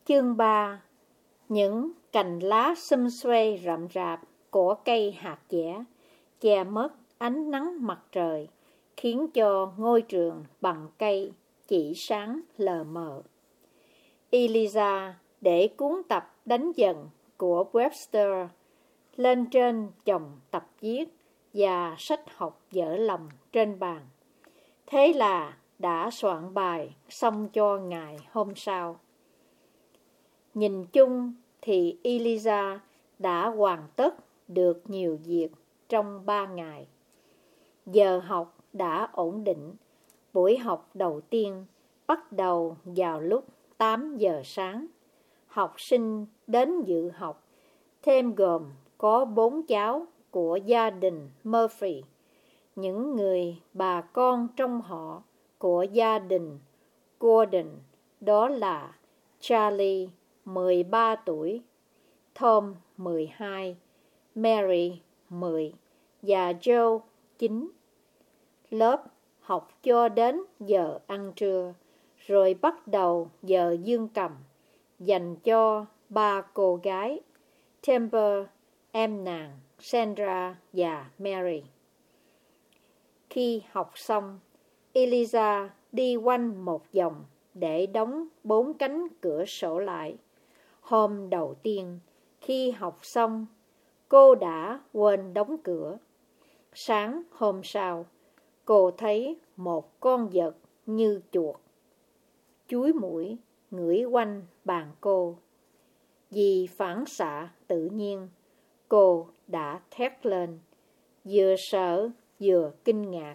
Chương 3. Những cành lá xum xuê rậm rạp của cây hạt dẻ che mất ánh nắng mặt trời, khiến cho ngôi trường bằng cây chỉ sáng lờ mờ. Eliza để cuốn tập đánh dần của Webster lên trên chồng tập viết và sách học vỡ lòng trên bàn. Thế là đã soạn bài xong cho ngày hôm sau. Nhìn chung thì Eliza đã hoàn tất được nhiều việc trong 3 ngày. Giờ học đã ổn định. Buổi học đầu tiên bắt đầu vào lúc 8 giờ sáng. Học sinh đến dự học thêm gồm có 4 cháu của gia đình Murphy, những người bà con trong họ của gia đình Gordon, đó là Charlie 13 tuổi, Tom 12, Mary 10 và Joe 9. Lớp học cho đến giờ ăn trưa, rồi bắt đầu giờ dương cầm dành cho 3 cô gái, Temper, em nàng, Sandra và Mary. Khi học xong, Eliza đi quanh một vòng để đóng 4 cánh cửa sổ lại. Hôm đầu tiên, khi học xong, cô đã quên đóng cửa. Sáng hôm sau, cô thấy một con vật như chuột chúi mũi ngửi quanh bàn cô. Vì phản xạ tự nhiên, cô đã thét lên, vừa sợ vừa kinh ngạc.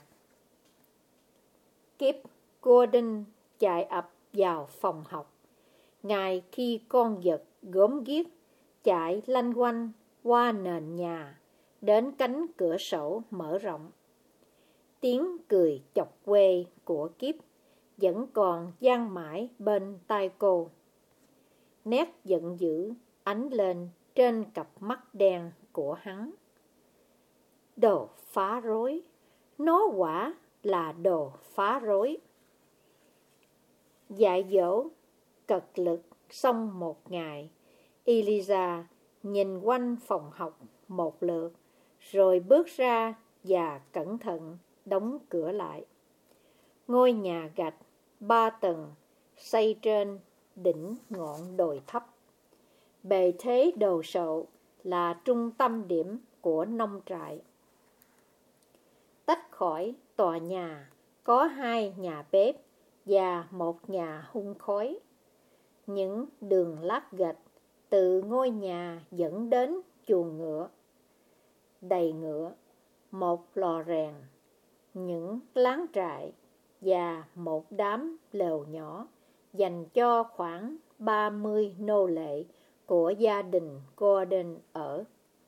Kip Gordon chạy ập vào phòng học. Ngay khi con vật gớm ghiếc chạy lanh quanh qua nền nhà đến cánh cửa sổ mở rộng. Tiếng cười chọc quê của Kip vẫn còn vang mãi bên tai cô. Nét giận dữ ánh lên trên cặp mắt đen của hắn. Đồ phá rối, nó quả là đồ phá rối. Dạy dỗ cật lực xong một ngày, Eliza nhìn quanh phòng học một lượt, rồi bước ra và cẩn thận đóng cửa lại. Ngôi nhà gạch 3 tầng xây trên đỉnh ngọn đồi thấp. Bề thế đồ sộ là trung tâm điểm của nông trại. Tách khỏi tòa nhà có 2 nhà bếp và 1 nhà hun khói. Những đường lát gạch từ ngôi nhà dẫn đến chuồng ngựa. Đầy ngựa, một lò rèn, những láng trại và một đám lều nhỏ dành cho khoảng 30 nô lệ của gia đình Gordon ở.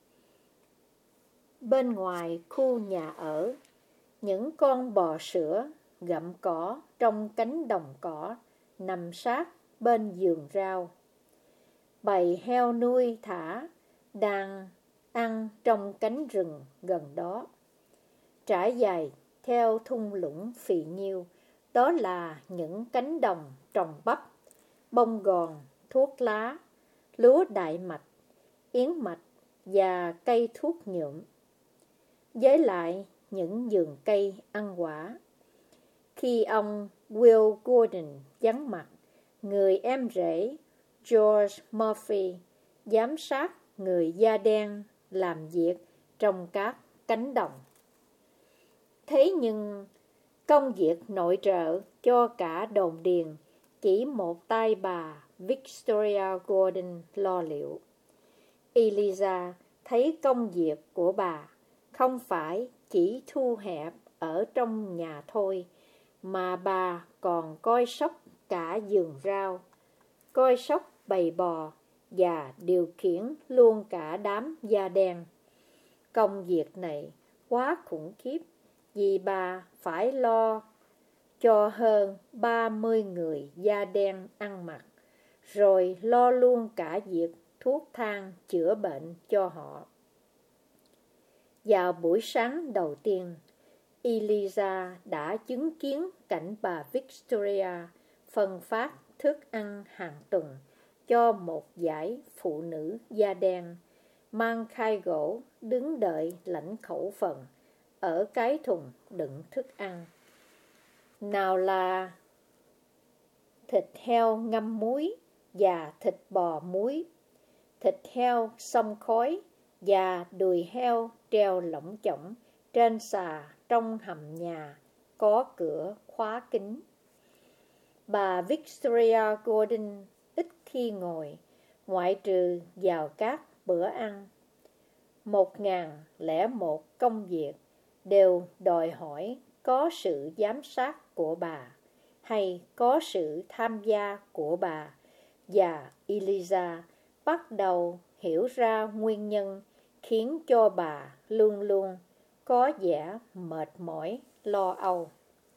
Bên ngoài khu nhà ở, những con bò sữa gặm cỏ trong cánh đồng cỏ nằm sát bên vườn rau. Bầy heo nuôi thả đang ăn trong cánh rừng gần đó. Trải dài theo thung lũng phì nhiêu, đó là những cánh đồng trồng bắp, bông gòn, thuốc lá, lúa đại mạch, yến mạch và cây thuốc nhuộm. Với lại những vườn cây ăn quả. Khi ông Will Gordon vắng mặt, người em rể George Murphy giám sát người da đen làm việc trong các cánh đồng. Thế nhưng công việc nội trợ cho cả đồn điền chỉ một tay bà Victoria Gordon lo liệu. Eliza thấy công việc của bà không phải chỉ thu hẹp ở trong nhà thôi, mà bà còn coi sóc cả vườn rau, coi sóc bầy bò và điều khiển luôn cả đám da đen. Công việc này quá khủng khiếp vì bà phải lo cho hơn 30 người da đen ăn mặc, rồi lo luôn cả việc thuốc thang chữa bệnh cho họ. Vào buổi sáng đầu tiên, Eliza đã chứng kiến cảnh bà Victoria phân phát thức ăn hàng tuần cho một dải phụ nữ da đen mang khay gỗ đứng đợi lãnh khẩu phần ở cái thùng đựng thức ăn. Nào là thịt heo ngâm muối và thịt bò muối, thịt heo xông khói và đùi heo treo lỏng chỏng trên xà trong hầm nhà có cửa khóa kín. Bà Victoria Gordon ít khi ngồi, ngoại trừ vào các bữa ăn. 1001 công việc đều đòi hỏi có sự giám sát của bà hay có sự tham gia của bà, và Eliza bắt đầu hiểu ra nguyên nhân khiến cho bà luôn luôn có vẻ mệt mỏi, lo âu.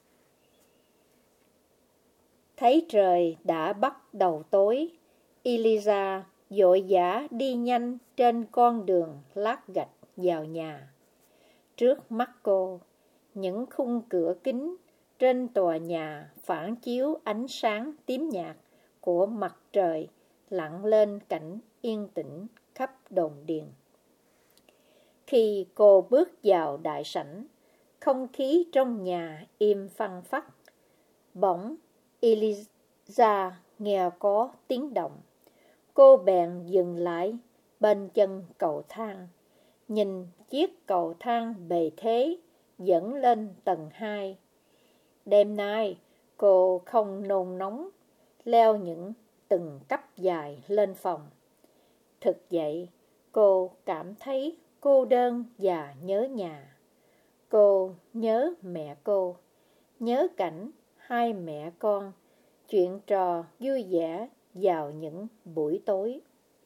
Thấy trời đã bắt đầu tối, Eliza vội vã đi nhanh trên con đường lát gạch vào nhà. Trước mắt cô, những khung cửa kính trên tòa nhà phản chiếu ánh sáng tím nhạt của mặt trời lặn lên cảnh yên tĩnh khắp đồn điền. Khi cô bước vào đại sảnh, không khí trong nhà im phăng phắc. Bỗng Eliza nghe có tiếng động. Cô bèn dừng lại bên chân cầu thang, nhìn chiếc cầu thang bề thế dẫn lên tầng 2. Đêm nay, cô không nôn nóng leo những từng cấp dài lên phòng. Thực vậy, cô cảm thấy cô đơn và nhớ nhà. Cô nhớ mẹ cô, nhớ cảnh hai mẹ con chuyện trò vui vẻ vào những buổi tối.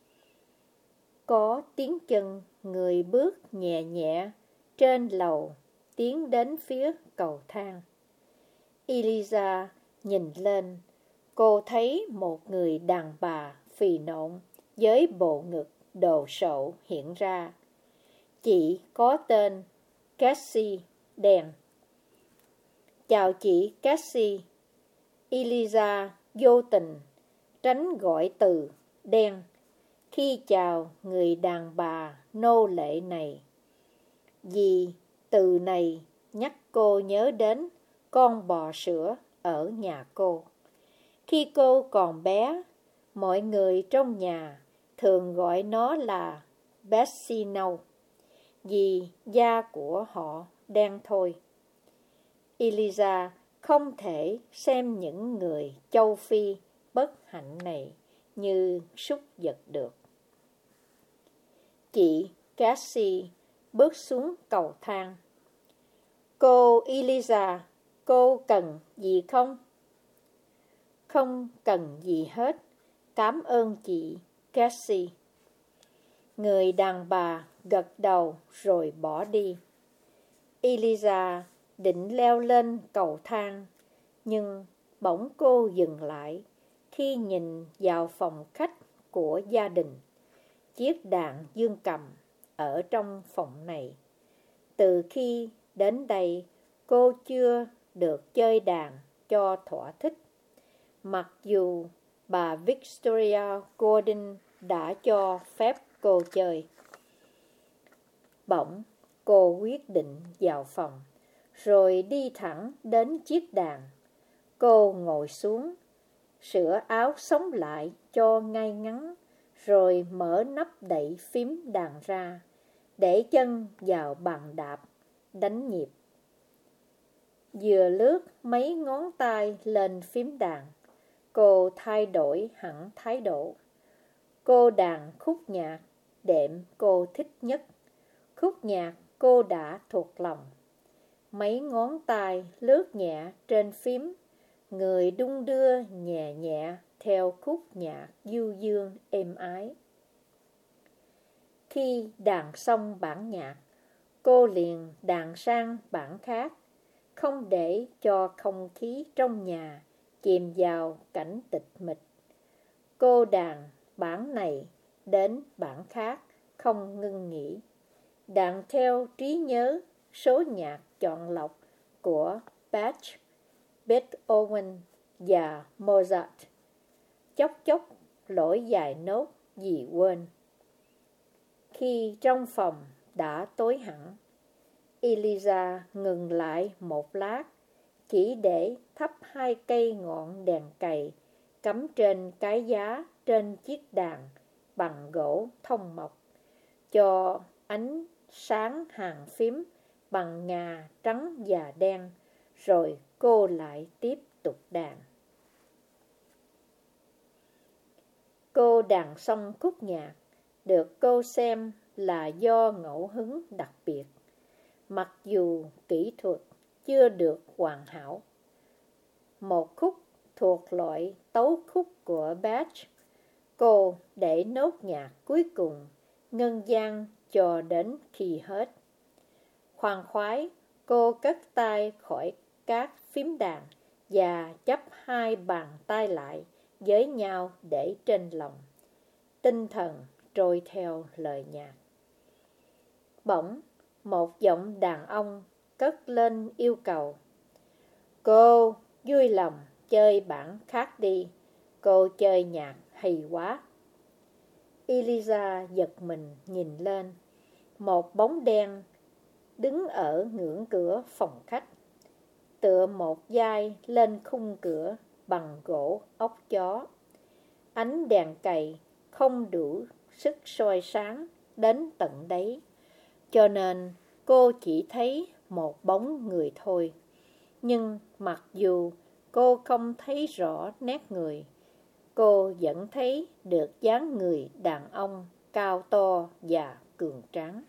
Có tiếng chân người bước nhẹ nhẹ trên lầu tiến đến phía cầu thang. Eliza nhìn lên, cô thấy một người đàn bà phì nộn với bộ ngực đồ sộ hiện ra. Chị có tên Cassie đen. Chào chị Cassie. Eliza vô tình tránh gọi từ đen khi chào người đàn bà nô lệ này, vì từ này nhắc cô nhớ đến con bò sữa ở nhà cô. Khi cô còn bé, mọi người trong nhà thường gọi nó là Bessie nâu, vì da của họ đen thôi. Eliza không thể xem những người châu Phi bất hạnh này như súc vật được. Chị Cassie bước xuống cầu thang. Cô Eliza, cô cần gì không? Không cần gì hết, cảm ơn chị Cassie. Người đàn bà gật đầu rồi bỏ đi. Eliza định leo lên cầu thang, nhưng bỗng cô dừng lại khi nhìn vào phòng khách của gia đình. Chiếc đàn dương cầm ở trong phòng này. Từ khi đến đây, cô chưa được chơi đàn cho thỏa thích, mặc dù bà Victoria Gordon đã cho phép cô chơi. Bỗng, cô quyết định vào phòng, rồi đi thẳng đến chiếc đàn. Cô ngồi xuống, sửa áo sống lại cho ngay ngắn, rồi mở nắp đậy phím đàn ra, để chân vào bàn đạp, đánh nhịp. Vừa lướt mấy ngón tay lên phím đàn, cô thay đổi hẳn thái độ. Cô đàn khúc nhạc đệm cô thích nhất, khúc nhạc cô đã thuộc lòng. Mấy ngón tay lướt nhẹ trên phím, người đung đưa nhẹ nhẹ theo khúc nhạc du dương êm ái. Khi đàn xong bản nhạc, cô liền đàn sang bản khác, không để cho không khí trong nhà chìm vào cảnh tịch mịch. Cô đàn bản này đến bản khác, không ngưng nghỉ, đàn theo trí nhớ số nhạc chọn lọc của Bach, Beethoven và Mozart. Chốc chốc lỗi vài nốt vì quên. Khi trong phòng đã tối hẳn, Eliza ngừng lại một lát, chỉ để thắp 2 cây ngọn đèn cầy cắm trên cái giá trên chiếc đàn bằng gỗ thông mộc, cho ánh sáng hàng phím bằng ngà trắng và đen, rồi cô lại tiếp tục đàn. Cô đàn xong khúc nhạc, được cô xem là do ngẫu hứng đặc biệt, mặc dù kỹ thuật chưa được hoàn hảo. Một khúc thuộc loại tấu khúc của Bach, cô để nốt nhạc cuối cùng, ngân vang cho đến khi hết. Khoan khoái, cô cất tay khỏi các phím đàn và chắp 2 bàn tay lại với nhau để trên lòng, tinh thần trôi theo lời nhạc. Bỗng, một giọng đàn ông cất lên yêu cầu: "Cô vui lòng chơi bản khác đi, cô chơi nhạc hay quá." Eliza giật mình nhìn lên. Một bóng đen đứng ở ngưỡng cửa phòng khách, tựa một vai lên khung cửa bằng gỗ ốc chó. Ánh đèn cầy không đủ sức soi sáng đến tận đấy, cho nên cô chỉ thấy một bóng người thôi. Nhưng mặc dù cô không thấy rõ nét người, cô vẫn thấy được dáng người đàn ông cao to và cường tráng.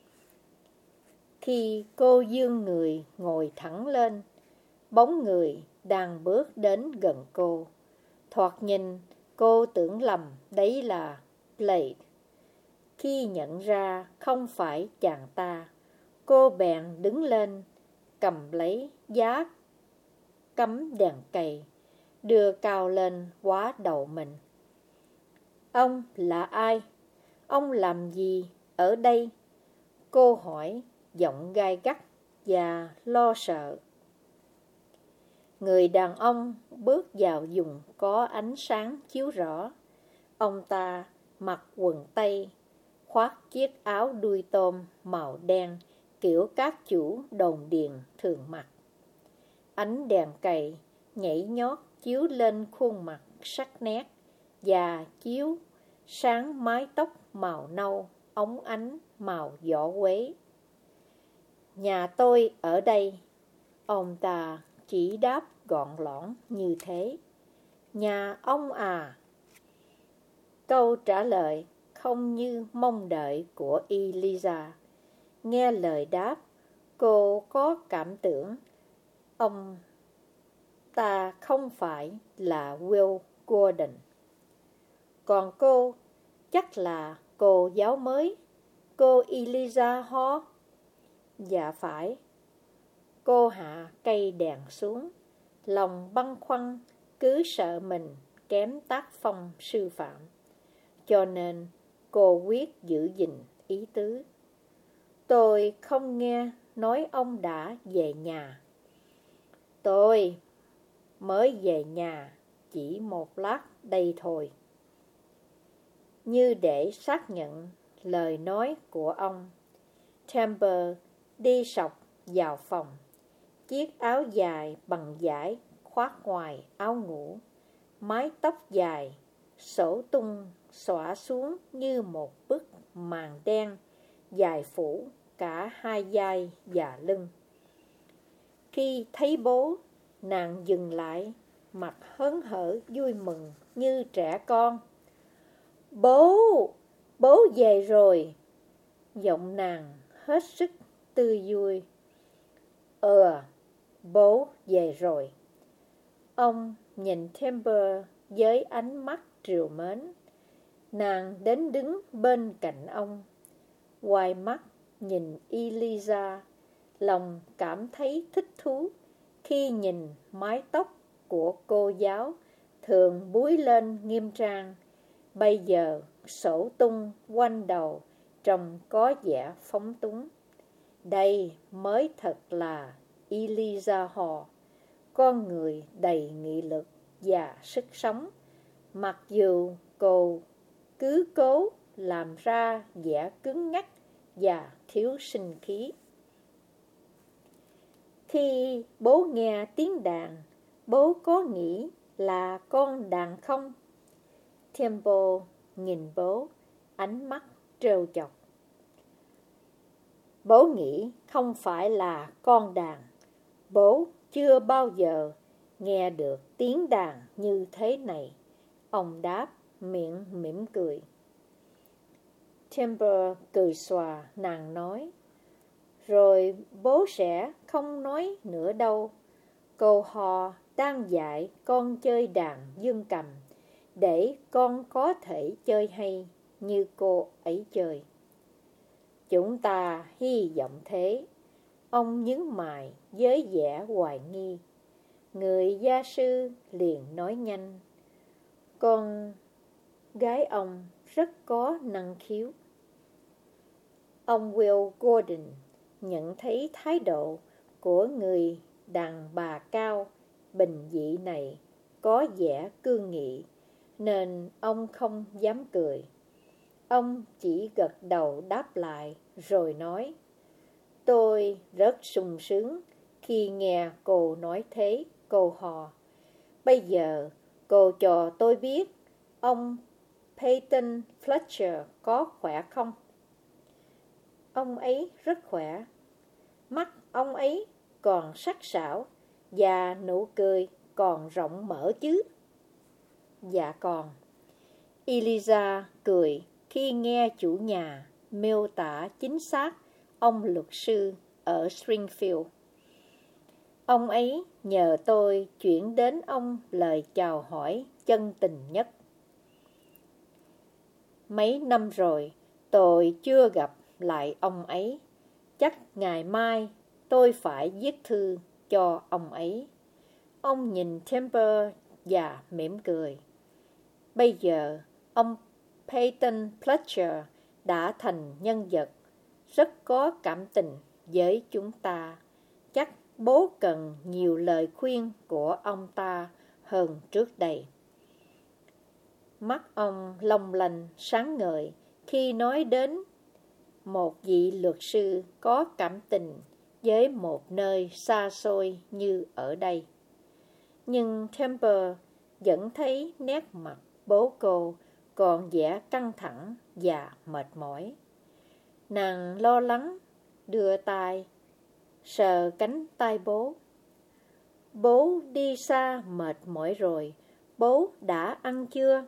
Khi cô vươn người ngồi thẳng lên, bóng người đang bước đến gần cô. Thoạt nhìn, cô tưởng lầm đấy là Blake. Khi nhận ra không phải chàng ta, cô bèn đứng lên, cầm lấy giá cắm đèn cầy, đưa cao lên quá đầu mình. "Ông là ai? Ông làm gì ở đây?" Cô hỏi, giọng gai gắt và lo sợ. Người đàn ông bước vào vùng có ánh sáng chiếu rõ. Ông ta mặc quần tây, khoác chiếc áo đuôi tôm màu đen kiểu các chủ đồn điền thường mặc. Ánh đèn cầy nhảy nhót chiếu lên khuôn mặt sắc nét và chiếu sáng mái tóc màu nâu óng ánh màu vỏ quế. "Nhà tôi ở đây." Ông ta chỉ đáp gọn lõn như thế. "Nhà ông à?" Câu trả lời không như mong đợi của Eliza. Nghe lời đáp, cô có cảm tưởng ông ta không phải là Will Gordon. "Còn cô, chắc là cô giáo mới, cô Eliza ho?" "Dạ phải." Cô hạ cây đèn xuống, lòng băn khoăn, cứ sợ mình kém tác phong sư phạm. Cho nên cô quyết giữ gìn ý tứ. "Tôi không nghe nói ông đã về nhà." "Tôi mới về nhà chỉ một lát đây thôi." Như để xác nhận lời nói của ông, Temple đi sọc vào phòng. Chiếc áo dài bằng vải khoác ngoài áo ngủ, mái tóc dài xõa tung xõa xuống như một bức màn đen dài phủ cả 2 vai và lưng. Khi thấy bố, nàng dừng lại, mặt hớn hở vui mừng như trẻ con. "Bố, bố về rồi." Giọng nàng hết sức tươi vui. Bố về rồi." Ông nhìn Temple với ánh mắt trìu mến. Nàng đến đứng bên cạnh ông, quay mắt nhìn Eliza, lòng cảm thấy thích thú khi nhìn mái tóc của cô giáo thường búi lên nghiêm trang, bây giờ xõa tung quanh đầu trông có vẻ phóng túng. Đây mới thật là Eliza Hall, con người đầy nghị lực và sức sống, mặc dù cô cứ cố làm ra vẻ cứng nhắc và thiếu sinh khí. Khi bố nghe tiếng đàn, bố có nghĩ là con đàn không? Temple nhìn bố, ánh mắt trêu chọc. Bố nghĩ không phải là con đàn. Bố chưa bao giờ nghe được tiếng đàn như thế này. Ông đáp, miệng mỉm cười. Temple cười xòa, nàng nói. Rồi bố sẽ không nói nữa đâu. Cô Ho đang dạy con chơi đàn dương cầm, để con có thể chơi hay như cô ấy chơi. Chúng ta hy vọng thế. Ông nhướng mày với vẻ hoài nghi. Người gia sư liền nói nhanh. Con gái ông rất có năng khiếu. Ông Will Gordon nhận thấy thái độ của người đàn bà cao, bình dị này có vẻ cương nghị, nên ông không dám cười. Ông chỉ gật đầu đáp lại rồi nói. Tôi rất sung sướng khi nghe cô nói thế, cô Ho. Bây giờ cô cho tôi biết ông Peyton Fletcher có khỏe không? Ông ấy rất khỏe. Mắt ông ấy còn sắc sảo và nụ cười còn rộng mở chứ? Dạ còn. Eliza cười khi nghe chủ nhà miêu tả chính xác ông luật sư ở Springfield. Ông ấy nhờ tôi chuyển đến ông lời chào hỏi chân tình nhất. Mấy năm rồi tôi chưa gặp lại ông ấy. Chắc ngày mai tôi phải viết thư cho ông ấy. Ông nhìn Temple và mỉm cười. Bây giờ ông Peyton Fletcher đã thành nhân vật rất có cảm tình với chúng ta. Chắc bố cần nhiều lời khuyên của ông ta hơn trước đây. Mắt ông long lanh sáng ngời khi nói đến một vị luật sư có cảm tình với một nơi xa xôi như ở đây. Nhưng Temple vẫn thấy nét mặt bố cô còn vẻ căng thẳng và mệt mỏi. Nàng lo lắng đưa tay sờ cánh tay bố. Bố đi xa mệt mỏi rồi, bố đã ăn chưa?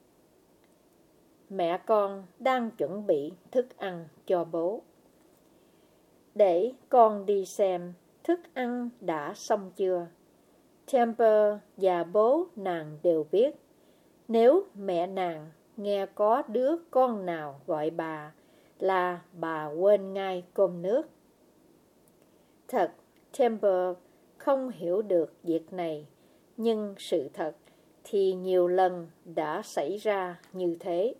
Mẹ con đang chuẩn bị thức ăn cho bố. Để con đi xem thức ăn đã xong chưa. Temple và bố nàng đều biết, nếu mẹ nàng nghe có đứa con nào gọi bà là bà quên ngay cơm nước. Thật, Temple không hiểu được việc này, nhưng sự thật thì nhiều lần đã xảy ra như thế.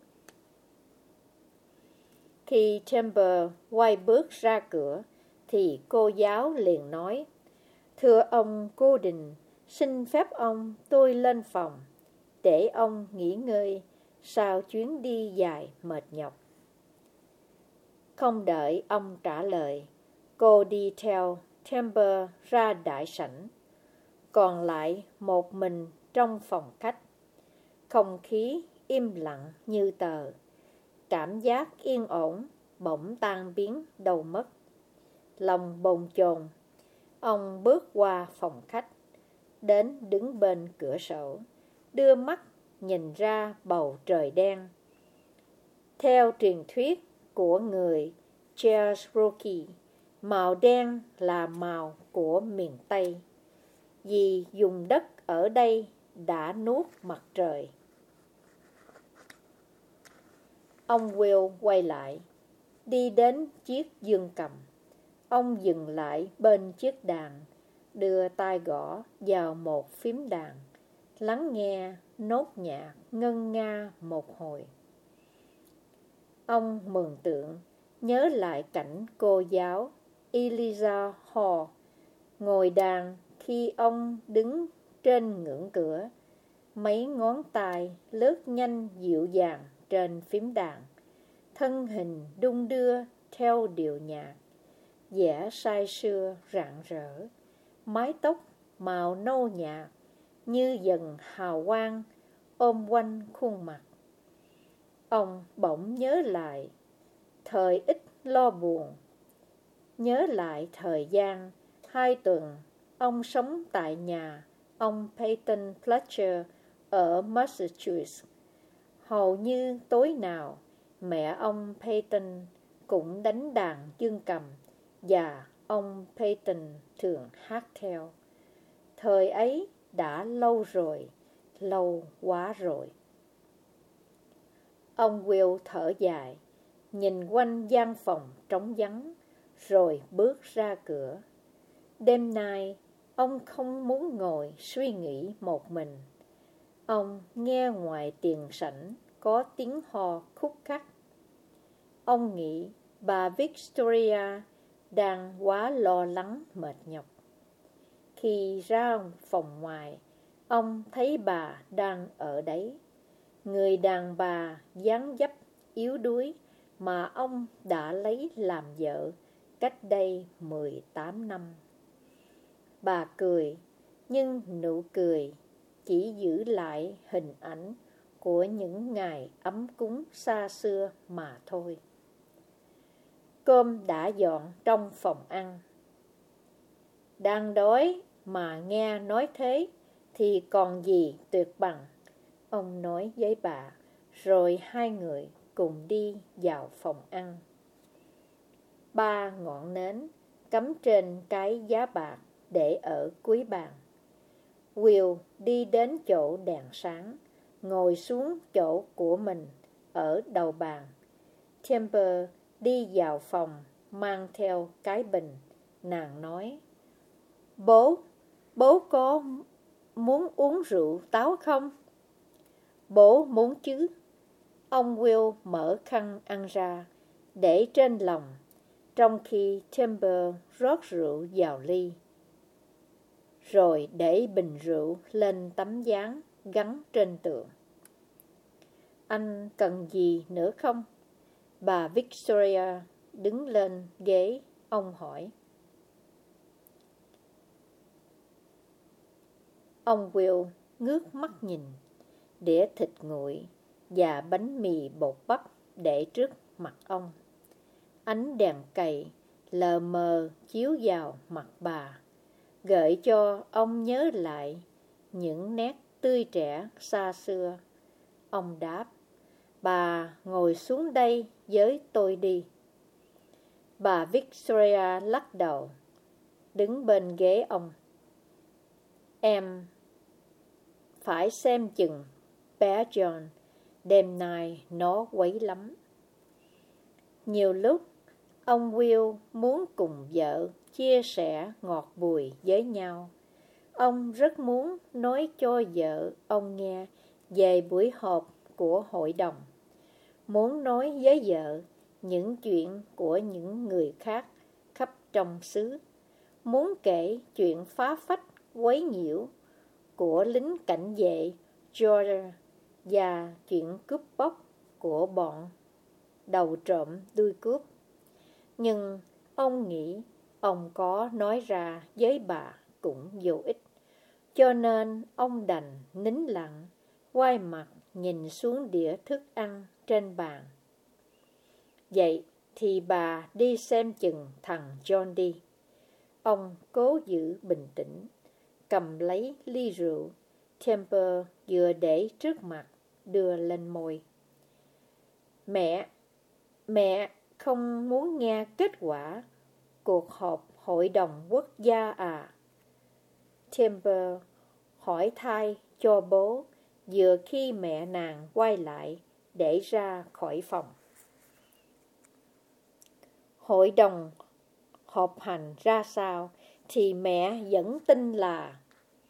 Khi Temple quay bước ra cửa, thì cô giáo liền nói, thưa ông Gordon, xin phép ông tôi lên phòng, để ông nghỉ ngơi sau chuyến đi dài mệt nhọc. Không đợi ông trả lời, cô đi theo Temple ra đại sảnh, còn lại một mình trong phòng khách. Không khí im lặng như tờ, cảm giác yên ổn bỗng tan biến đâu mất. Lòng bồn chồn, ông bước qua phòng khách, đến đứng bên cửa sổ, đưa mắt nhìn ra bầu trời đen. Theo truyền thuyết của người Cherokee, màu đen là màu của miền Tây, vì vùng đất ở đây đã nuốt mặt trời. Ông Will quay lại, đi đến chiếc dương cầm. Ông dừng lại bên chiếc đàn, đưa tay gõ vào một phím đàn, lắng nghe nốt nhạc ngân nga một hồi. Ông mường tượng nhớ lại cảnh cô giáo Eliza Hall ngồi đàn khi ông đứng trên ngưỡng cửa, mấy ngón tay lướt nhanh dịu dàng trên phím đàn. Thân hình đung đưa theo điệu nhạc, vẻ say sưa rạng rỡ. Mái tóc màu nâu nhạt như dần hào quang ôm quanh khuôn mặt. Ông bỗng nhớ lại thời ít lo buồn, nhớ lại thời gian 2 tuần ông sống tại nhà ông Peyton Fletcher ở Massachusetts. Hầu như tối nào mẹ ông Peyton cũng đánh đàn dương cầm và ông Peyton thường hát theo. Thời ấy đã lâu rồi, lâu quá rồi. Ông Will thở dài, nhìn quanh gian phòng trống vắng, rồi bước ra cửa. Đêm nay, ông không muốn ngồi suy nghĩ một mình. Ông nghe ngoài tiền sảnh có tiếng hò khúc khắc. Ông nghĩ bà Victoria đang quá lo lắng mệt nhọc. Khi ra phòng ngoài, ông thấy bà đang ở đấy. Người đàn bà dáng dấp yếu đuối mà ông đã lấy làm vợ cách đây 18 năm. Bà cười, nhưng nụ cười chỉ giữ lại hình ảnh của những ngày ấm cúng xa xưa mà thôi. Cơm đã dọn trong phòng ăn. Đang đói mà nghe nói thế thì còn gì tuyệt bằng, ông nói với bà, rồi hai người cùng đi vào phòng ăn. 3 ngọn nến cắm trên cái giá bạc để ở cuối bàn. Will đi đến chỗ đèn sáng, ngồi xuống chỗ của mình ở đầu bàn. Timber đi vào phòng, mang theo cái bình. Nàng nói, Bố có muốn uống rượu táo không? Bố muốn chứ. Ông Will mở khăn ăn ra, để trên lòng, trong khi Timber rót rượu vào ly, rồi để bình rượu lên tấm dáng gắn trên tường. Anh cần gì nữa không? Bà Victoria đứng lên ghế, ông hỏi. Ông Will ngước mắt nhìn, đĩa thịt nguội và bánh mì bột bắp để trước mặt ông. Ánh đèn cầy lờ mờ chiếu vào mặt bà, gợi cho ông nhớ lại những nét tươi trẻ xa xưa. Ông đáp, bà ngồi xuống đây với tôi đi. Bà Victoria lắc đầu, đứng bên ghế ông. Em phải xem chừng bé John, đêm nay nó quấy lắm. Nhiều lúc ông Will muốn cùng vợ chia sẻ ngọt bùi với nhau. Ông rất muốn nói cho vợ ông nghe về buổi họp của hội đồng, muốn nói với vợ những chuyện của những người khác khắp trong xứ, muốn kể chuyện phá phách quấy nhiễu của lính cảnh vệ Georgia và chuyện cướp bóc của bọn đầu trộm đuôi cướp. Nhưng ông nghĩ ông có nói ra với bà cũng vô ích, cho nên ông đành nín lặng, quay mặt nhìn xuống đĩa thức ăn trên bàn. Vậy thì bà đi xem chừng thằng John đi. Ông cố giữ bình tĩnh, cầm lấy ly rượu Temper vừa để trước mặt, đưa lên môi. Mẹ không muốn nghe kết quả cuộc họp hội đồng quốc gia à? Temper hỏi thay cho bố vừa khi mẹ nàng quay lại để ra khỏi phòng. Hội đồng họp hành ra sao thì mẹ vẫn tin là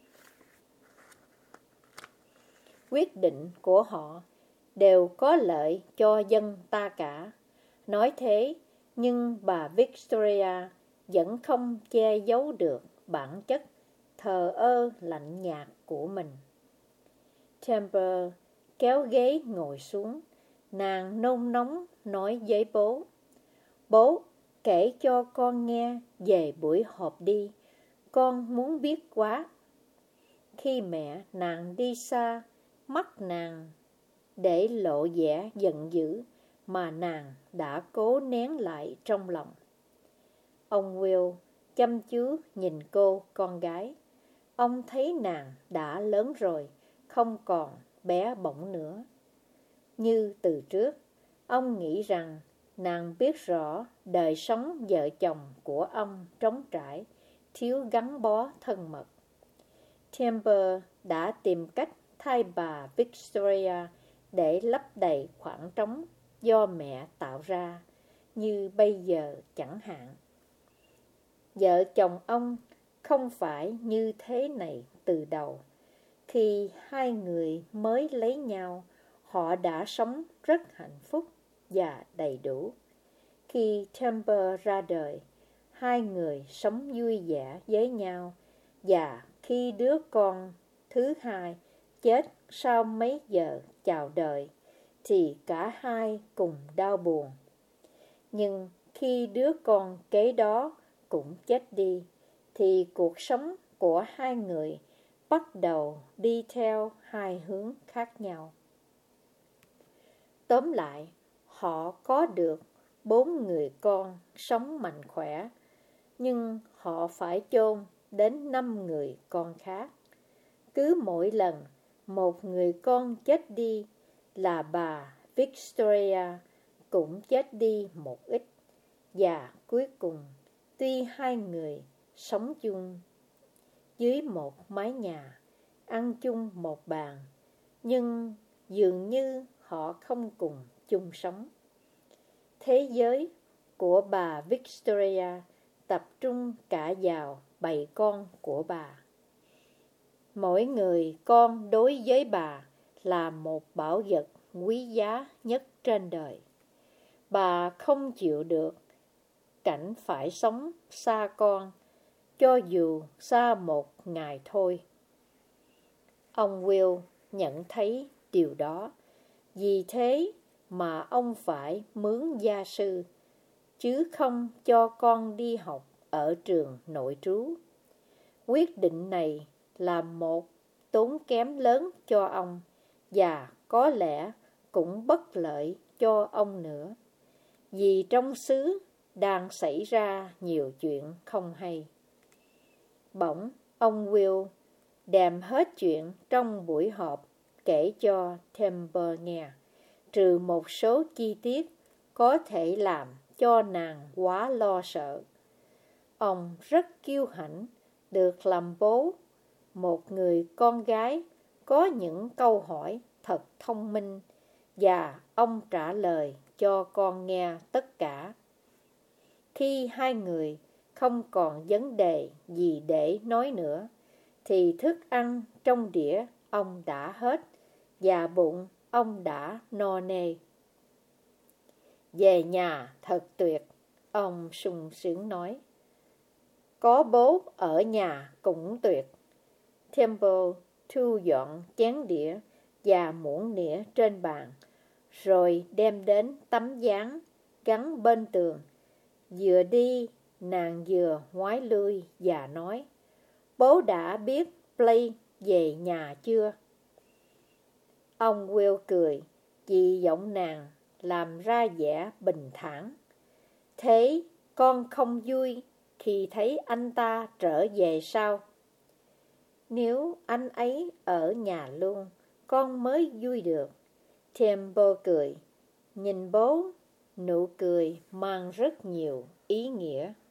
quyết định của họ đều có lợi cho dân ta cả. Nói thế, nhưng bà Victoria vẫn không che giấu được bản chất thờ ơ lạnh nhạt của mình. Temple kéo ghế ngồi xuống. Nàng nôn nóng nói với bố. Bố, kể cho con nghe về buổi họp đi. Con muốn biết quá. Khi mẹ nàng đi xa, mắt nàng để lộ vẻ giận dữ mà nàng đã cố nén lại trong lòng. Ông Will chăm chú nhìn cô con gái. Ông thấy nàng đã lớn rồi, không còn bé bỏng nữa. Như từ trước, ông nghĩ rằng nàng biết rõ đời sống vợ chồng của ông trống trải, thiếu gắn bó thân mật. Temple đã tìm cách thay bà Victoria để lấp đầy khoảng trống do mẹ tạo ra, như bây giờ chẳng hạn. Vợ chồng ông không phải như thế này từ đầu. Khi hai người mới lấy nhau, họ đã sống rất hạnh phúc và đầy đủ. Khi Temple ra đời, hai người sống vui vẻ với nhau, và khi đứa con thứ hai chết sau mấy giờ chào đời, thì cả hai cùng đau buồn. Nhưng khi đứa con kế đó cũng chết đi, thì cuộc sống của hai người bắt đầu đi theo hai hướng khác nhau. Tóm lại, họ có được 4 người con sống mạnh khỏe, nhưng họ phải chôn đến 5 người con khác. Cứ mỗi lần một người con chết đi là bà Victoria cũng chết đi một ít. Và cuối cùng, tuy hai người sống chung dưới một mái nhà, ăn chung một bàn, nhưng dường như họ không cùng chung sống. Thế giới của bà Victoria tập trung cả vào 7 con của bà. Mỗi người con đối với bà là một bảo vật quý giá nhất trên đời. Bà không chịu được cảnh phải sống xa con, cho dù xa một ngày thôi. Ông Will nhận thấy điều đó, vì thế mà ông phải mướn gia sư, chứ không cho con đi học ở trường nội trú. Quyết định này là một tốn kém lớn cho ông, và có lẽ cũng bất lợi cho ông nữa, vì trong xứ đang xảy ra nhiều chuyện không hay. Bỗng ông Will đem hết chuyện trong buổi họp kể cho Temple nghe, trừ một số chi tiết có thể làm cho nàng quá lo sợ. Ông rất kiêu hãnh được làm bố một người con gái có những câu hỏi thật thông minh, và ông trả lời cho con nghe tất cả. Khi hai người không còn vấn đề gì để nói nữa, thì thức ăn trong đĩa ông đã hết, và bụng ông đã no nê. Về nhà thật tuyệt, ông sung sướng nói. Có bố ở nhà cũng tuyệt. Temple thu dọn chén đĩa và muỗng nĩa trên bàn, rồi đem đến tấm dáng gắn bên tường. Vừa đi, nàng vừa ngoái lui và nói, bố đã biết Play về nhà chưa? Ông Will cười, vì giọng nàng làm ra vẻ bình thản. Thế con không vui khi thấy anh ta trở về sao? Nếu anh ấy ở nhà luôn, con mới vui được. Temple cười, nhìn bố, nụ cười mang rất nhiều ý nghĩa.